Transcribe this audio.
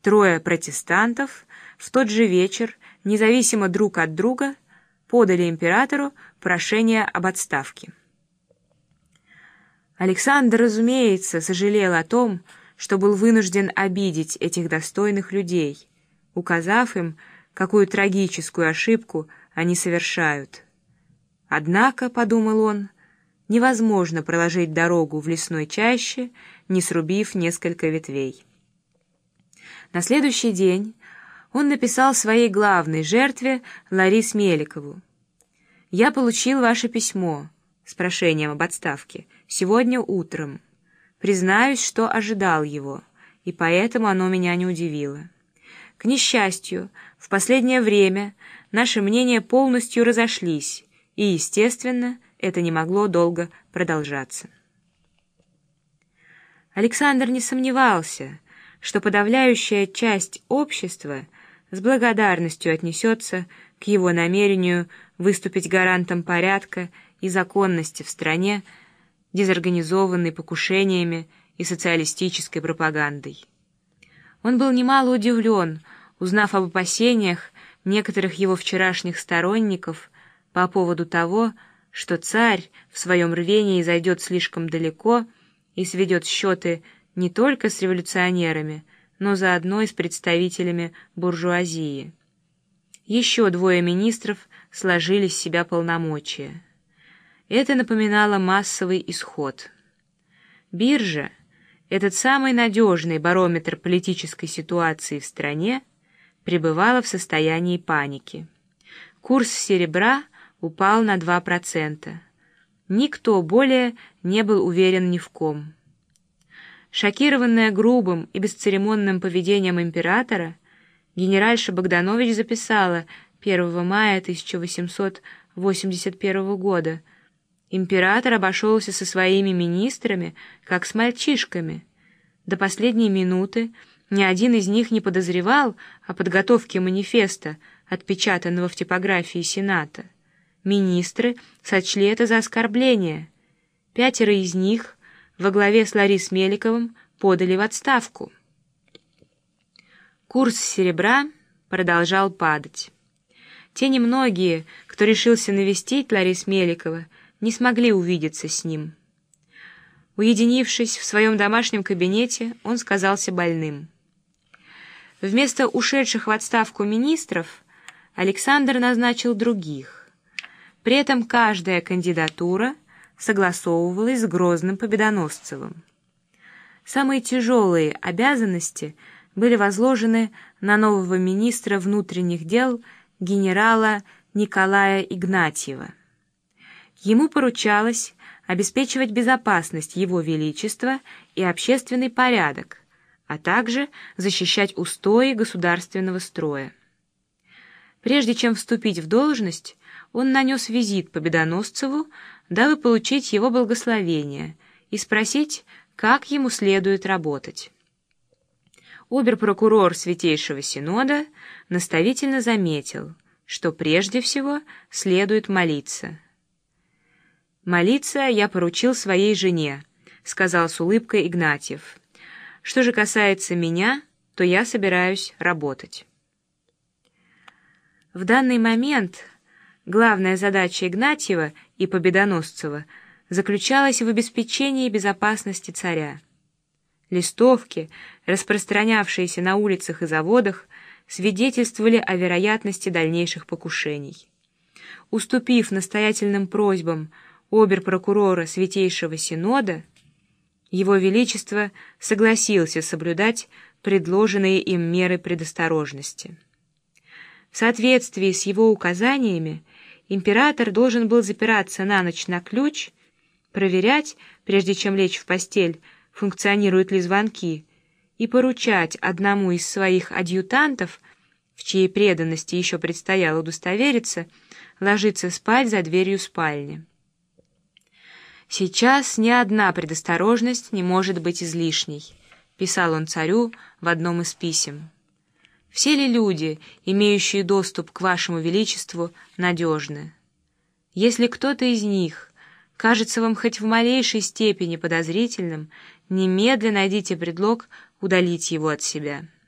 Трое протестантов в тот же вечер, независимо друг от друга, подали императору прошение об отставке. Александр, разумеется, сожалел о том, что был вынужден обидеть этих достойных людей, указав им, какую трагическую ошибку они совершают. Однако, подумал он, невозможно проложить дорогу в лесной чаще, не срубив несколько ветвей. На следующий день он написал своей главной жертве Ларисе Меликову: «Я получил ваше письмо с прошением об отставке сегодня утром. Признаюсь, что ожидал его, и поэтому оно меня не удивило. К несчастью, в последнее время наши мнения полностью разошлись, и, естественно, это не могло долго продолжаться». Александр не сомневался, что подавляющая часть общества с благодарностью отнесется к его намерению выступить гарантом порядка и законности в стране, дезорганизованной покушениями и социалистической пропагандой. Он был немало удивлен, узнав об опасениях некоторых его вчерашних сторонников по поводу того, что царь в своем рвении зайдет слишком далеко и сведет счеты не только с революционерами, но заодно и с представителями буржуазии. Еще двое министров сложили с себя полномочия. Это напоминало массовый исход. Биржа, этот самый надежный барометр политической ситуации в стране, пребывала в состоянии паники. Курс серебра упал на 2%. Никто более не был уверен ни в ком. Шокированная грубым и бесцеремонным поведением императора, генеральша Богданович записала 1 мая 1881 года: «Император обошелся со своими министрами, как с мальчишками. До последней минуты ни один из них не подозревал о подготовке манифеста, отпечатанного в типографии Сената. Министры сочли это за оскорбление. 5 из них во главе с Ларисой Меликовым подали в отставку». Курс серебра продолжал падать. Те немногие, кто решился навестить Ларису Меликову, не смогли увидеться с ним. Уединившись в своем домашнем кабинете, он сказался больным. Вместо ушедших в отставку министров Александр назначил других. При этом каждая кандидатура согласовывалась с Грозным Победоносцевым. Самые тяжелые обязанности были возложены на нового министра внутренних дел генерала Николая Игнатьева. Ему поручалось обеспечивать безопасность Его Величества и общественный порядок, а также защищать устои государственного строя. Прежде чем вступить в должность, он нанес визит Победоносцеву, дабы получить его благословение и спросить, как ему следует работать. Обер-прокурор Святейшего Синода наставительно заметил, что прежде всего следует молиться. «Молиться я поручил своей жене», — сказал с улыбкой Игнатьев. «Что же касается меня, то я собираюсь работать». В данный момент главная задача Игнатьева и Победоносцева заключалась в обеспечении безопасности царя. Листовки, распространявшиеся на улицах и заводах, свидетельствовали о вероятности дальнейших покушений. Уступив настоятельным просьбам обер-прокурора Святейшего Синода, Его Величество согласился соблюдать предложенные им меры предосторожности. В соответствии с его указаниями император должен был запираться на ночь на ключ, проверять, прежде чем лечь в постель, функционируют ли звонки, и поручать одному из своих адъютантов, в чьей преданности еще предстояло удостовериться, ложиться спать за дверью спальни. «Сейчас ни одна предосторожность не может быть излишней», — писал он царю в одном из писем. «Все ли люди, имеющие доступ к вашему величеству, надежны? Если кто-то из них кажется вам хоть в малейшей степени подозрительным, немедленно найдите предлог удалить его от себя».